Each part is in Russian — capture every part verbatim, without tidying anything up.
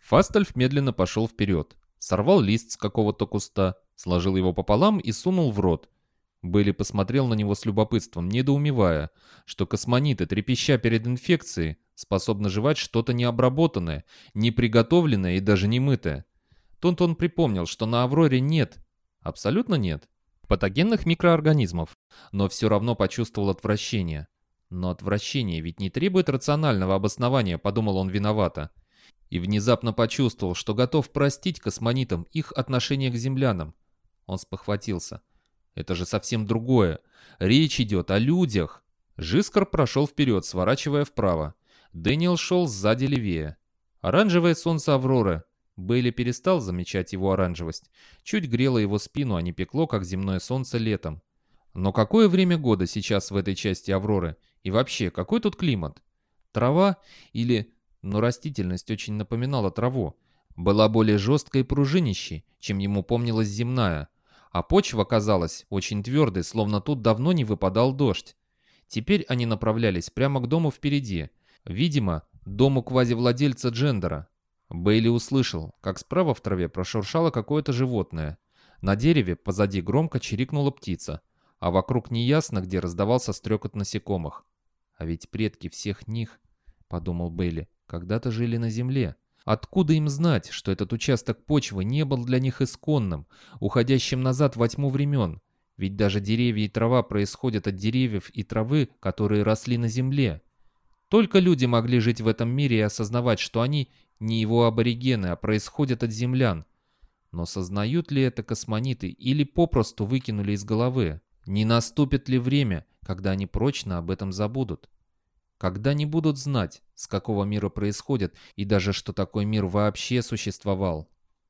Фастальф медленно пошел вперед, сорвал лист с какого-то куста, сложил его пополам и сунул в рот. Бейли посмотрел на него с любопытством, недоумевая, что космониты, трепеща перед инфекцией, способны жевать что-то необработанное, неприготовленное и даже не мытое. Тут он припомнил, что на Авроре нет, абсолютно нет, патогенных микроорганизмов, но все равно почувствовал отвращение. Но отвращение ведь не требует рационального обоснования, подумал он виновато. И внезапно почувствовал, что готов простить космонитам их отношение к землянам. Он спохватился. Это же совсем другое. Речь идет о людях. Жискар прошел вперед, сворачивая вправо. Дэниел шел сзади левее. Оранжевое солнце Авроры. Бейли перестал замечать его оранжевость. Чуть грело его спину, а не пекло, как земное солнце летом. Но какое время года сейчас в этой части Авроры? И вообще, какой тут климат? Трава или... Но растительность очень напоминала траву. Была более жесткой и пружинищей, чем ему помнилась земная. А почва казалась очень твердой, словно тут давно не выпадал дождь. Теперь они направлялись прямо к дому впереди. Видимо, дому квазивладельца Джендера. Бейли услышал, как справа в траве прошуршало какое-то животное. На дереве позади громко чирикнула птица, а вокруг неясно, где раздавался стрекот насекомых. «А ведь предки всех них, — подумал Бейли, — когда-то жили на земле. Откуда им знать, что этот участок почвы не был для них исконным, уходящим назад во тьму времен? Ведь даже деревья и трава происходят от деревьев и травы, которые росли на земле. Только люди могли жить в этом мире и осознавать, что они не его аборигены, а происходят от землян. Но сознают ли это космониты или попросту выкинули из головы? Не наступит ли время, когда они прочно об этом забудут? Когда не будут знать, с какого мира происходят, и даже что такой мир вообще существовал.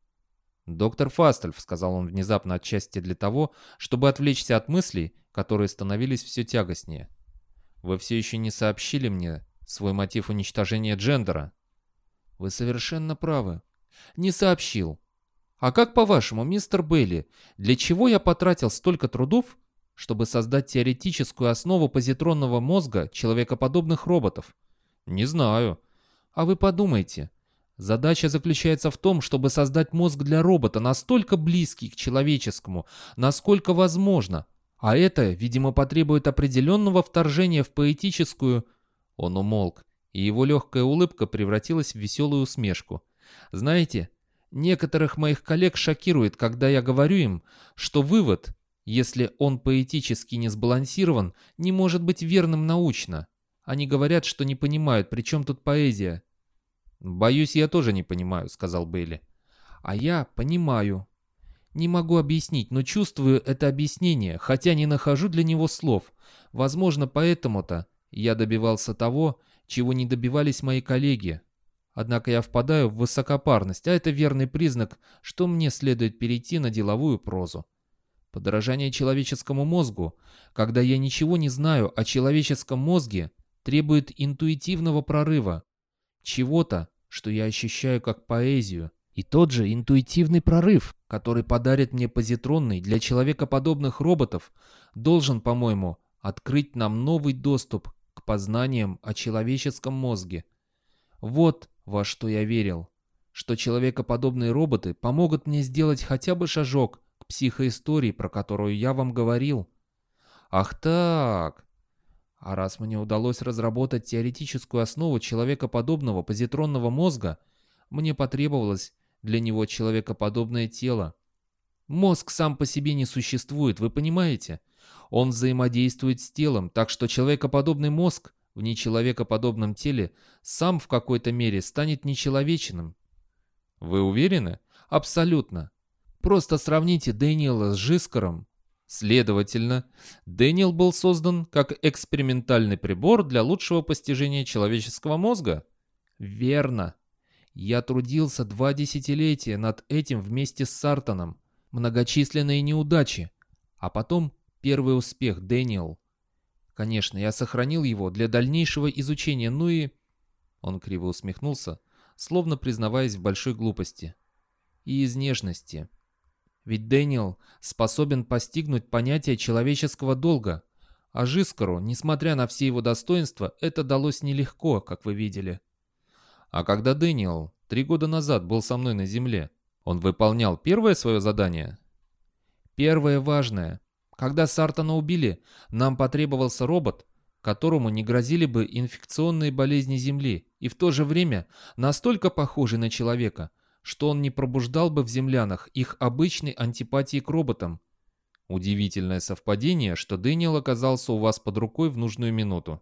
«Доктор Фастальф», — сказал он внезапно отчасти для того, чтобы отвлечься от мыслей, которые становились все тягостнее. «Вы все еще не сообщили мне свой мотив уничтожения Джендера». «Вы совершенно правы. Не сообщил. А как по-вашему, мистер Бейли, для чего я потратил столько трудов, чтобы создать теоретическую основу позитронного мозга человекоподобных роботов? Не знаю. А вы подумайте. Задача заключается в том, чтобы создать мозг для робота настолько близкий к человеческому, насколько возможно. А это, видимо, потребует определенного вторжения в поэтическую... Он умолк, и его легкая улыбка превратилась в веселую усмешку. Знаете, некоторых моих коллег шокирует, когда я говорю им, что вывод... Если он поэтически не сбалансирован, не может быть верным научно. Они говорят, что не понимают, при чем тут поэзия. «Боюсь, я тоже не понимаю», — сказал Бейли. «А я понимаю. Не могу объяснить, но чувствую это объяснение, хотя не нахожу для него слов. Возможно, поэтому-то я добивался того, чего не добивались мои коллеги. Однако я впадаю в высокопарность, а это верный признак, что мне следует перейти на деловую прозу. Подражание человеческому мозгу, когда я ничего не знаю о человеческом мозге, требует интуитивного прорыва, чего-то, что я ощущаю как поэзию. И тот же интуитивный прорыв, который подарит мне позитронный для человекоподобных роботов, должен, по-моему, открыть нам новый доступ к познаниям о человеческом мозге. Вот во что я верил, что человекоподобные роботы помогут мне сделать хотя бы шажок к психоистории, про которую я вам говорил. Ах так! А раз мне удалось разработать теоретическую основу человекоподобного позитронного мозга, мне потребовалось для него человекоподобное тело. Мозг сам по себе не существует, вы понимаете? Он взаимодействует с телом, так что человекоподобный мозг в нечеловекоподобном теле сам в какой-то мере станет нечеловечным. Вы уверены? Абсолютно. Просто сравните Дэниела с Жискаром. Следовательно, Дэниел был создан как экспериментальный прибор для лучшего постижения человеческого мозга? Верно. Я трудился два десятилетия над этим вместе с Сартоном. Многочисленные неудачи. А потом первый успех, Дэниел. Конечно, я сохранил его для дальнейшего изучения, ну и... Он криво усмехнулся, словно признаваясь в большой глупости. И из нежности. Ведь Дэниел способен постигнуть понятие человеческого долга, а Жискару, несмотря на все его достоинства, это далось нелегко, как вы видели. А когда Дэниел Три года назад был со мной на Земле. Он выполнял первое свое задание? Первое важное. Когда Сартана убили, нам потребовался робот, которому не грозили бы инфекционные болезни Земли, и в то же время настолько похожий на человека, что он не пробуждал бы в землянах их обычной антипатии к роботам. Удивительное совпадение, что Дэниел оказался у вас под рукой в нужную минуту.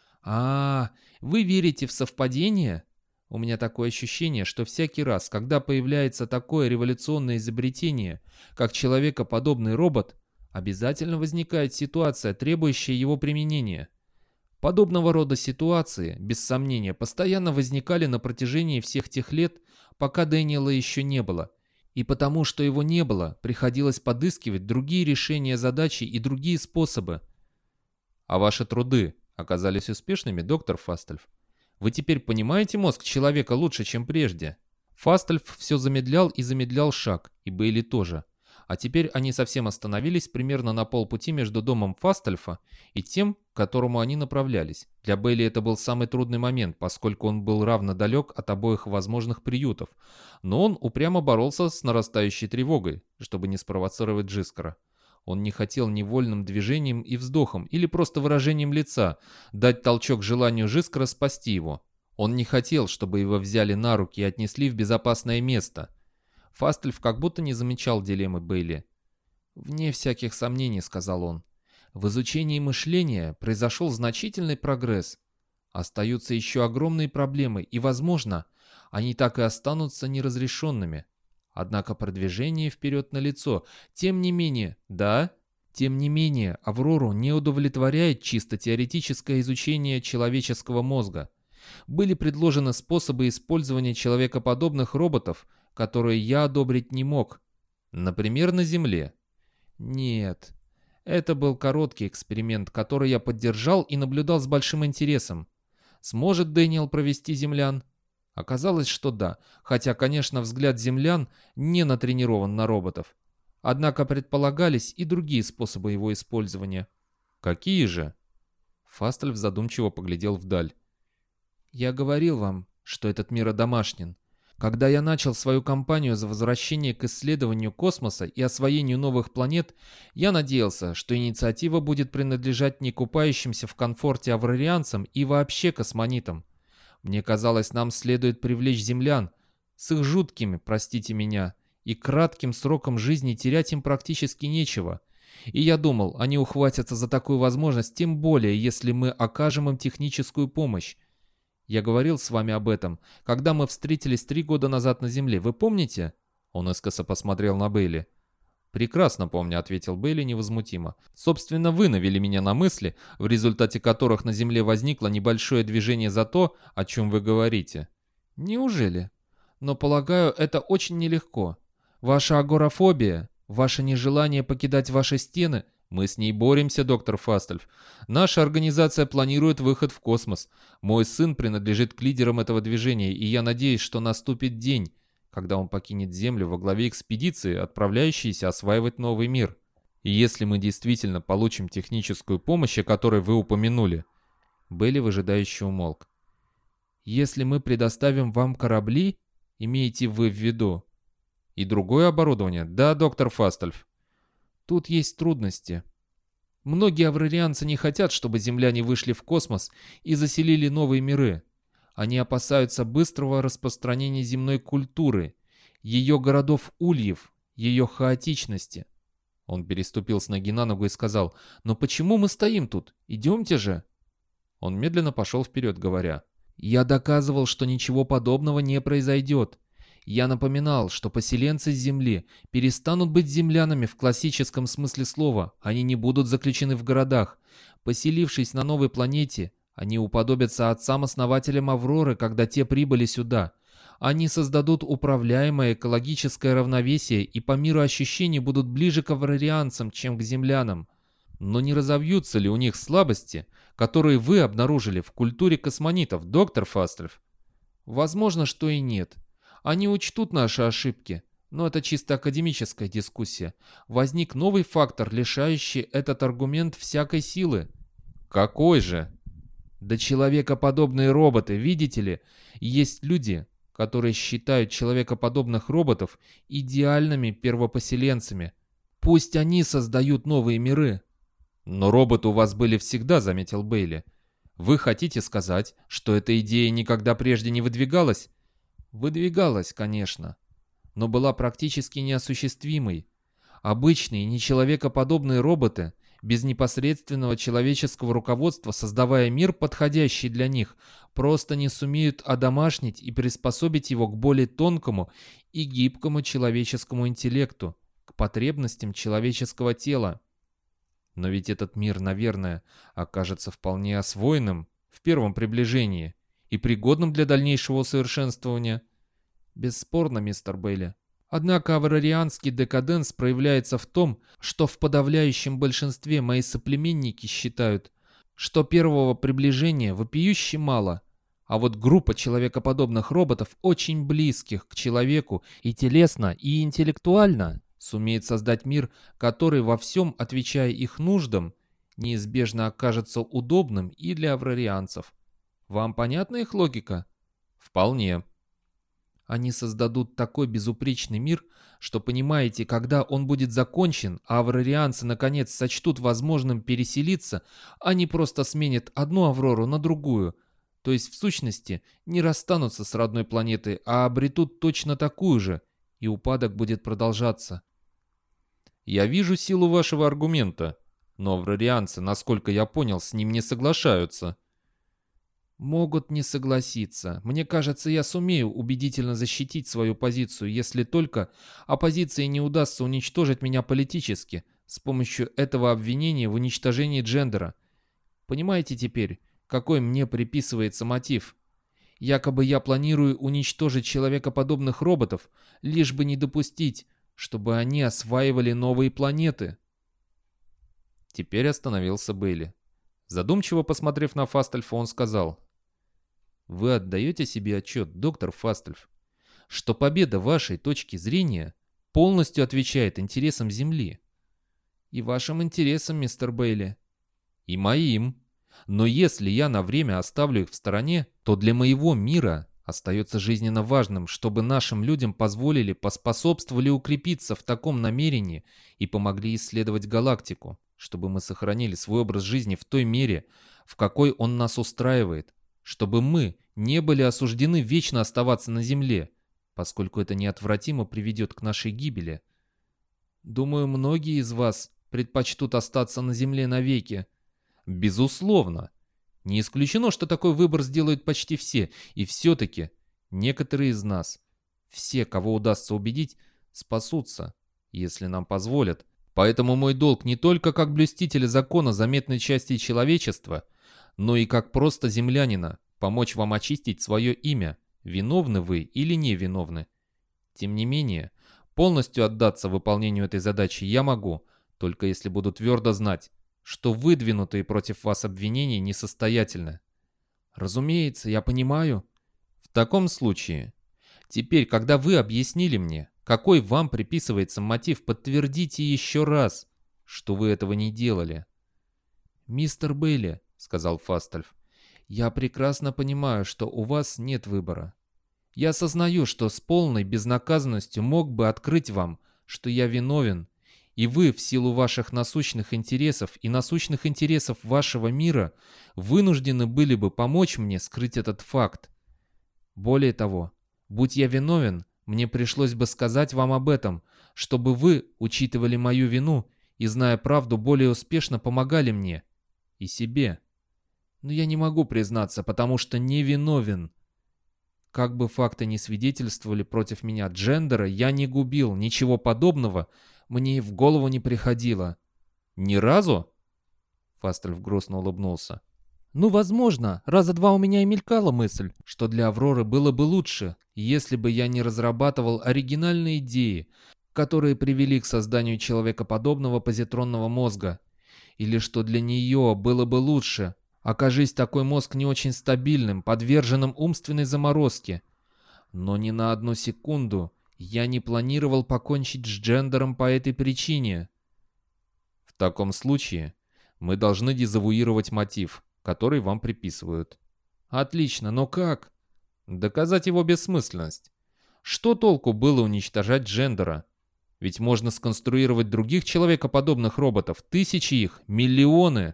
А, вы верите в совпадение? У меня такое ощущение, что всякий раз, когда появляется такое революционное изобретение, как человекоподобный робот, обязательно возникает ситуация, требующая его применения. Подобного рода ситуации, без сомнения, постоянно возникали на протяжении всех тех лет, пока Дэниела еще не было. И потому, что его не было, приходилось подыскивать другие решения задачи и другие способы. А ваши труды оказались успешными, доктор Фастельф? Вы теперь понимаете мозг человека лучше, чем прежде? Фастельф все замедлял и замедлял шаг, и Бейли тоже. А теперь они совсем остановились примерно на полпути между домом Фастельфа и тем, к которому они направлялись. Для Бейли это был самый трудный момент, поскольку он был равно далек от обоих возможных приютов. Но он упрямо боролся с нарастающей тревогой, чтобы не спровоцировать Джискара. Он не хотел невольным движением и вздохом, или просто выражением лица, дать толчок желанию Джискара спасти его. Он не хотел, чтобы его взяли на руки и отнесли в безопасное место. Фастельф как будто не замечал дилеммы Бейли. «Вне всяких сомнений», — сказал он, — «в изучении мышления произошел значительный прогресс. Остаются еще огромные проблемы, и, возможно, они так и останутся неразрешенными. Однако продвижение вперед налицо. Тем не менее, да, тем не менее, Аврору не удовлетворяет чисто теоретическое изучение человеческого мозга. Были предложены способы использования человекоподобных роботов, которые я одобрить не мог. Например, на Земле. Нет, это был короткий эксперимент, который я поддержал и наблюдал с большим интересом. Сможет Дэниел провести землян? Оказалось, что да, хотя, конечно, взгляд землян не натренирован на роботов. Однако предполагались и другие способы его использования. Какие же? Фастельф задумчиво поглядел вдаль. Я говорил вам, что этот мир одомашнен. Когда я начал свою кампанию за возвращение к исследованию космоса и освоению новых планет, я надеялся, что инициатива будет принадлежать не купающимся в комфорте аврарианцам и вообще космонитам. Мне казалось, нам следует привлечь землян с их жуткими, простите меня, и кратким сроком жизни терять им практически нечего. И я думал, они ухватятся за такую возможность, тем более, если мы окажем им техническую помощь. Я говорил с вами об этом, когда мы встретились три года назад на Земле. Вы помните?» Он искоса посмотрел на Бейли. «Прекрасно помню», — ответил Бейли невозмутимо. «Собственно, вы навели меня на мысли, в результате которых на Земле возникло небольшое движение за то, о чем вы говорите». «Неужели? Но, полагаю, это очень нелегко. Ваша агорафобия, ваше нежелание покидать ваши стены...» «Мы с ней боремся, доктор Фастельф. Наша организация планирует выход в космос. Мой сын принадлежит к лидерам этого движения, и я надеюсь, что наступит день, когда он покинет Землю во главе экспедиции, отправляющейся осваивать новый мир. И если мы действительно получим техническую помощь, о которой вы упомянули...» Бейли выжидающе умолк. «Если мы предоставим вам корабли, имеете вы в виду?» «И другое оборудование? Да, доктор Фастельф». Тут есть трудности. Многие аврарианцы не хотят, чтобы земляне вышли в космос и заселили новые миры. Они опасаются быстрого распространения земной культуры, ее городов-ульев, ее хаотичности. Он переступил с ноги на ногу и сказал: «Но почему мы стоим тут? Идемте же!» Он медленно пошел вперед, говоря: «Я доказывал, что ничего подобного не произойдет. Я напоминал, что поселенцы Земли перестанут быть землянами в классическом смысле слова, они не будут заключены в городах. Поселившись на новой планете, они уподобятся отцам-основателям Авроры, когда те прибыли сюда. Они создадут управляемое экологическое равновесие и по миру ощущений будут ближе к аврарианцам, чем к землянам. Но не разовьются ли у них слабости, которые вы обнаружили в культуре космонитов, доктор Фастельф?» «Возможно, что и нет. Они учтут наши ошибки, но это чисто академическая дискуссия. Возник новый фактор, лишающий этот аргумент всякой силы». «Какой же?» «Да человекоподобные роботы, видите ли? Есть люди, которые считают человекоподобных роботов идеальными первопоселенцами. Пусть они создают новые миры. Но роботы у вас были всегда, заметил Бейли. Вы хотите сказать, что эта идея никогда прежде не выдвигалась? Выдвигалась, конечно, но была практически неосуществимой. Обычные, нечеловекоподобные роботы, без непосредственного человеческого руководства, создавая мир, подходящий для них, просто не сумеют одомашнить и приспособить его к более тонкому и гибкому человеческому интеллекту, к потребностям человеческого тела. Но ведь этот мир, наверное, окажется вполне освоенным в первом приближении и пригодным для дальнейшего усовершенствования. Бесспорно, мистер Бейли. Однако аврарианский декаденс проявляется в том, что в подавляющем большинстве мои соплеменники считают, что первого приближения вопиюще мало, а вот группа человекоподобных роботов, очень близких к человеку и телесно, и интеллектуально, сумеет создать мир, который во всем, отвечая их нуждам, неизбежно окажется удобным и для аврарианцев. Вам понятна их логика? Вполне. Они создадут такой безупречный мир, что, понимаете, когда он будет закончен, а аврарианцы наконец сочтут возможным переселиться, они просто сменят одну Аврору на другую, то есть в сущности не расстанутся с родной планетой, а обретут точно такую же, и упадок будет продолжаться. Я вижу силу вашего аргумента, но аврарианцы, насколько я понял, с ним не соглашаются. Могут не согласиться. Мне кажется, я сумею убедительно защитить свою позицию, если только оппозиции не удастся уничтожить меня политически с помощью этого обвинения в уничтожении джендера. Понимаете теперь, какой мне приписывается мотив? Якобы я планирую уничтожить человекоподобных роботов, лишь бы не допустить, чтобы они осваивали новые планеты. Теперь остановился Бейли. Задумчиво посмотрев на Фастальфа, он сказал: «Вы отдаете себе отчет, доктор Фастальф, что победа вашей точки зрения полностью отвечает интересам Земли?» «И вашим интересам, мистер Бейли?» «И моим. Но если я на время оставлю их в стороне, то для моего мира остается жизненно важным, чтобы нашим людям позволили, поспособствовали укрепиться в таком намерении и помогли исследовать галактику, чтобы мы сохранили свой образ жизни в той мере, в какой он нас устраивает, чтобы мы не были осуждены вечно оставаться на Земле, поскольку это неотвратимо приведет к нашей гибели. Думаю, многие из вас предпочтут остаться на Земле навеки. Безусловно. Не исключено, что такой выбор сделают почти все, и все-таки некоторые из нас, все, кого удастся убедить, спасутся, если нам позволят. Поэтому мой долг не только как блюстителя закона заметной части человечества, но и как просто землянина помочь вам очистить свое имя, виновны вы или невиновны. Тем не менее, полностью отдаться выполнению этой задачи я могу, только если буду твердо знать, что выдвинутые против вас обвинения несостоятельны. Разумеется, я понимаю. В таком случае, теперь, когда вы объяснили мне, какой вам приписывается мотив, подтвердите еще раз, что вы этого не делали. «Мистер Бейли», — сказал Фастальф, — «я прекрасно понимаю, что у вас нет выбора. Я осознаю, что с полной безнаказанностью мог бы открыть вам, что я виновен, и вы, в силу ваших насущных интересов и насущных интересов вашего мира, вынуждены были бы помочь мне скрыть этот факт. Более того, будь я виновен, мне пришлось бы сказать вам об этом, чтобы вы учитывали мою вину и, зная правду, более успешно помогали мне и себе. Но я не могу признаться, потому что не виновен. Как бы факты ни свидетельствовали против меня джендера, я не губил, ничего подобного мне и в голову не приходило». «Ни разу?» Фастальф грустно улыбнулся. «Ну, возможно, раза два у меня и мелькала мысль, что для Авроры было бы лучше, если бы я не разрабатывал оригинальные идеи, которые привели к созданию человекоподобного позитронного мозга, или что для нее было бы лучше, окажись такой мозг не очень стабильным, подверженным умственной заморозке. Но ни на одну секунду я не планировал покончить с джендером по этой причине». «В таком случае мы должны дезавуировать мотив, который вам приписывают». «Отлично, но как?» Доказать его бессмысленность. Что толку было уничтожать Джендера? Ведь можно сконструировать других человекоподобных роботов, тысячи их, миллионы.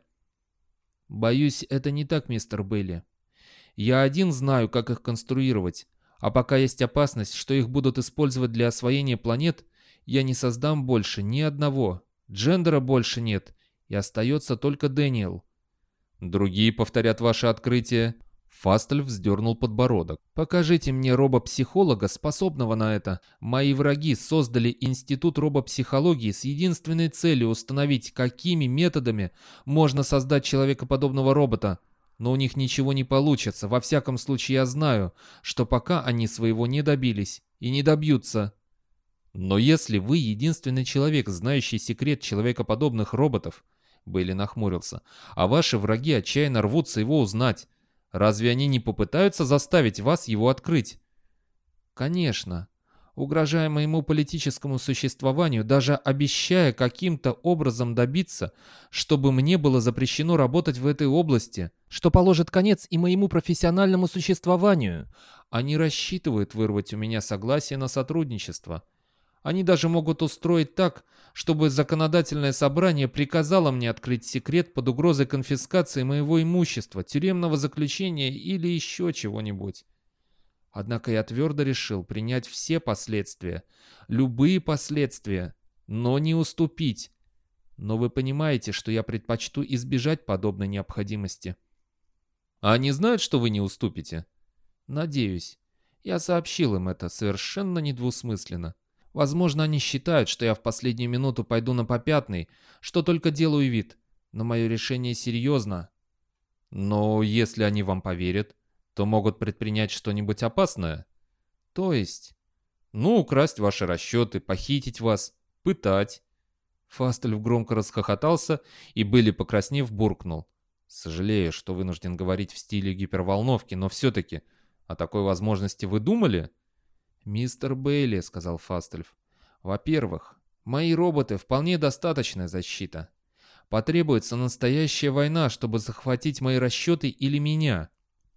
Боюсь, это не так, мистер Бейли. Я один знаю, как их конструировать, а пока есть опасность, что их будут использовать для освоения планет, я не создам больше ни одного. Джендера больше нет, и остается только Дэниел. Другие повторят ваше открытие. Фастель вздернул подбородок. «Покажите мне робопсихолога, способного на это. Мои враги создали институт робопсихологии с единственной целью установить, какими методами можно создать человекоподобного робота. Но у них ничего не получится. Во всяком случае, я знаю, что пока они своего не добились и не добьются». «Но если вы единственный человек, знающий секрет человекоподобных роботов», — Бейли нахмурился, «а ваши враги отчаянно рвутся его узнать, разве они не попытаются заставить вас его открыть?» «Конечно. Угрожая моему политическому существованию, даже обещая каким-то образом добиться, чтобы мне было запрещено работать в этой области, что положит конец и моему профессиональному существованию, они рассчитывают вырвать у меня согласие на сотрудничество. Они даже могут устроить так, чтобы законодательное собрание приказало мне открыть секрет под угрозой конфискации моего имущества, тюремного заключения или еще чего-нибудь. Однако я твердо решил принять все последствия, любые последствия, но не уступить. Но вы понимаете, что я предпочту избежать подобной необходимости». «А они знают, что вы не уступите?» «Надеюсь. Я сообщил им это совершенно недвусмысленно. Возможно, они считают, что я в последнюю минуту пойду на попятный, что только делаю вид, но мое решение серьезно». «Но если они вам поверят, то могут предпринять что-нибудь опасное?» «То есть?» «Ну, украсть ваши расчеты, похитить вас, пытать». Фастель громко расхохотался и, Бейли покраснев, буркнул. «Сожалею, что вынужден говорить в стиле гиперволновки, но все-таки о такой возможности вы думали?» «Мистер Бейли», — сказал Фастельф, — «во-первых, мои роботы вполне достаточная защита. Потребуется настоящая война, чтобы захватить мои расчеты или меня.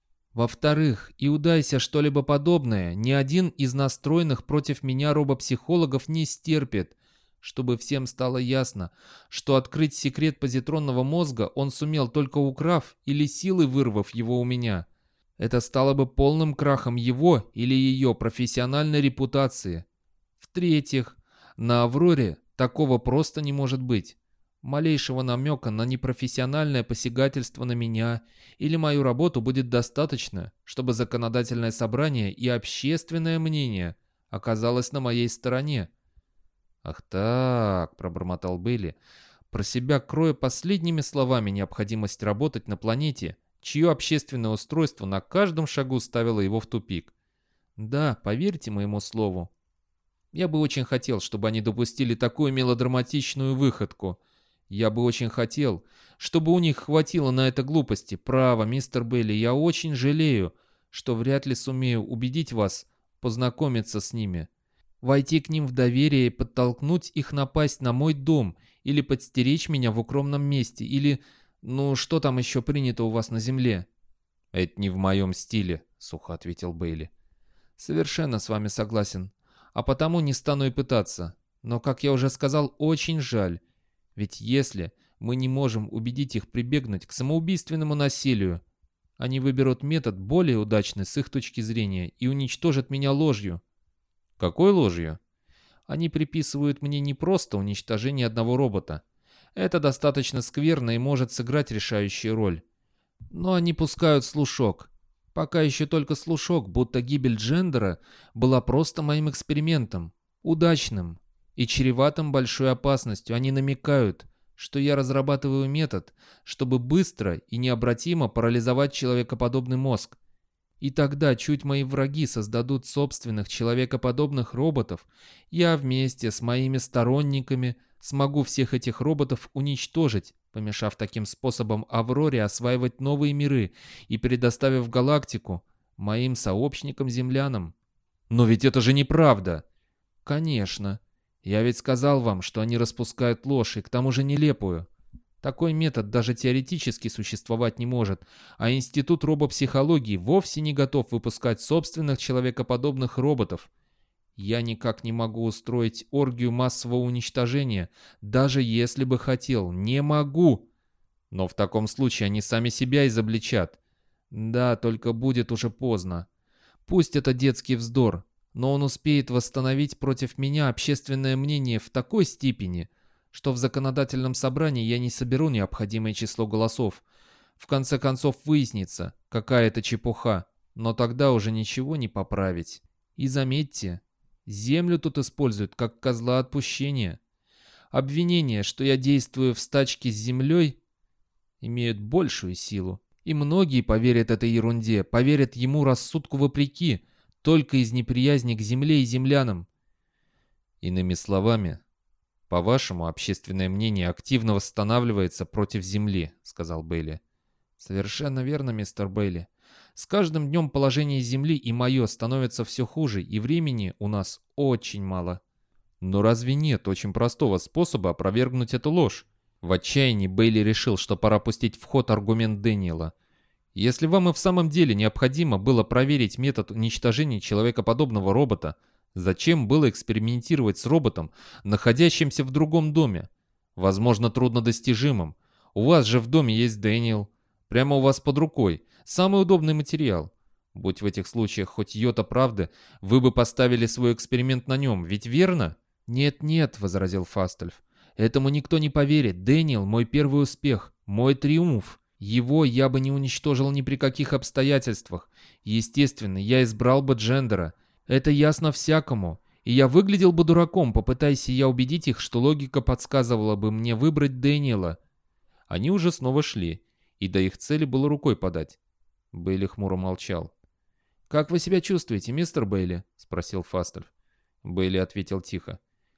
Во-вторых, и удайся что-либо подобное, ни один из настроенных против меня робопсихологов не стерпит, чтобы всем стало ясно, что открыть секрет позитронного мозга он сумел только украв или силой вырвав его у меня. Это стало бы полным крахом его или ее профессиональной репутации. В-третьих, на Авроре такого просто не может быть. Малейшего намека на непрофессиональное посягательство на меня или мою работу будет достаточно, чтобы законодательное собрание и общественное мнение оказалось на моей стороне». «Ах так», — пробормотал Бейли, про себя кроя последними словами необходимость работать на планете, чье общественное устройство на каждом шагу ставило его в тупик. «Да, поверьте моему слову. Я бы очень хотел, чтобы они допустили такую мелодраматичную выходку. Я бы очень хотел, чтобы у них хватило на это глупости. Право, мистер Бейли, я очень жалею, что вряд ли сумею убедить вас познакомиться с ними, войти к ним в доверие и подтолкнуть их напасть на мой дом или подстеречь меня в укромном месте, или... Ну, что там еще принято у вас на земле?» «Это не в моем стиле», — сухо ответил Бейли. «Совершенно с вами согласен, а потому не стану и пытаться. Но, как я уже сказал, очень жаль. Ведь если мы не можем убедить их прибегнуть к самоубийственному насилию, они выберут метод более удачный с их точки зрения и уничтожат меня ложью». «Какой ложью?» «Они приписывают мне не просто уничтожение одного робота. Это достаточно скверно и может сыграть решающую роль. Но они пускают слушок. Пока еще только слушок, будто гибель Джендера была просто моим экспериментом, удачным и чреватым большой опасностью. Они намекают, что я разрабатываю метод, чтобы быстро и необратимо парализовать человекоподобный мозг. И тогда чуть мои враги создадут собственных человекоподобных роботов, я вместе с моими сторонниками смогу всех этих роботов уничтожить, помешав таким способом Авроре осваивать новые миры и предоставив галактику моим сообщникам-землянам». «Но ведь это же неправда!» «Конечно. Я ведь сказал вам, что они распускают ложь, и к тому же нелепую. Такой метод даже теоретически существовать не может, а Институт робопсихологии вовсе не готов выпускать собственных человекоподобных роботов. Я никак не могу устроить оргию массового уничтожения, даже если бы хотел. Не могу. Но в таком случае они сами себя изобличат. Да, только будет уже поздно. Пусть это детский вздор, но он успеет восстановить против меня общественное мнение в такой степени, что в законодательном собрании я не соберу необходимое число голосов. В конце концов выяснится, какая это чепуха, но тогда уже ничего не поправить. И заметьте, землю тут используют как козла отпущения. Обвинения, что я действую в стачке с землей, имеют большую силу. И многие поверят этой ерунде, поверят ему рассудку вопреки, только из неприязни к земле и землянам. Иными словами, по-вашему, общественное мнение активно восстанавливается против земли, сказал Бейли. Совершенно верно, мистер Бейли. С каждым днем положение земли и мое становится все хуже, и времени у нас очень мало. Но разве нет очень простого способа опровергнуть эту ложь? В отчаянии Бейли решил, что пора пустить в ход аргумент Дэниела. Если вам и в самом деле необходимо было проверить метод уничтожения человекоподобного робота, зачем было экспериментировать с роботом, находящимся в другом доме? Возможно, труднодостижимым. У вас же в доме есть Дэниел. Прямо у вас под рукой. Самый удобный материал. Будь в этих случаях хоть йота правды, вы бы поставили свой эксперимент на нем, ведь верно? «Нет-нет», — возразил Фастельф. «Этому никто не поверит. Дэниел — мой первый успех, мой триумф. Его я бы не уничтожил ни при каких обстоятельствах. Естественно, я избрал бы Джендера. Это ясно всякому. И я выглядел бы дураком, попытаясь я убедить их, что логика подсказывала бы мне выбрать Дэниела». Они уже снова шли, и до их цели было рукой подать. Бейли хмуро молчал. «Как вы себя чувствуете, мистер Бейли?» — спросил Фастельф. Бейли ответил тихо.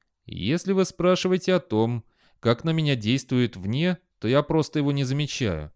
«Если вы спрашиваете о том, как на меня действует вне, то я просто его не замечаю.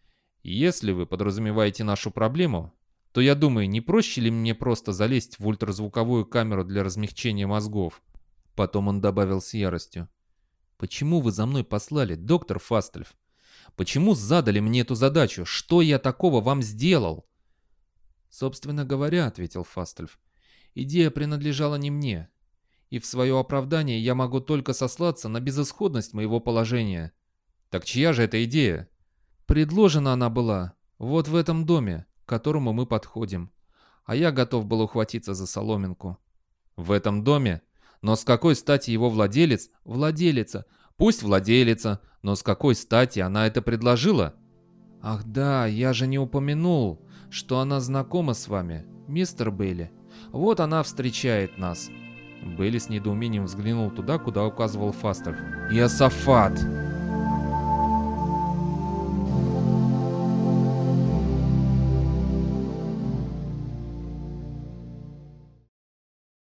Если вы подразумеваете нашу проблему, то я думаю, не проще ли мне просто залезть в ультразвуковую камеру для размягчения мозгов?» Потом он добавил с яростью. «Почему вы за мной послали, доктор Фастельф? Почему задали мне эту задачу? Что я такого вам сделал?» «Собственно говоря, — ответил Фастельф, — идея принадлежала не мне. И в свое оправдание я могу только сослаться на безысходность моего положения». «Так чья же эта идея?» «Предложена она была вот в этом доме, к которому мы подходим. А я готов был ухватиться за соломинку». «В этом доме? Но с какой стати его владелец?» «Владелица. Пусть владелица, но с какой стати она это предложила?» «Ах да, я же не упомянул, что она знакома с вами, мистер Бейли. Вот она встречает нас». Бейли с недоумением взглянул туда, куда указывал Фастельф. «Иосафат!»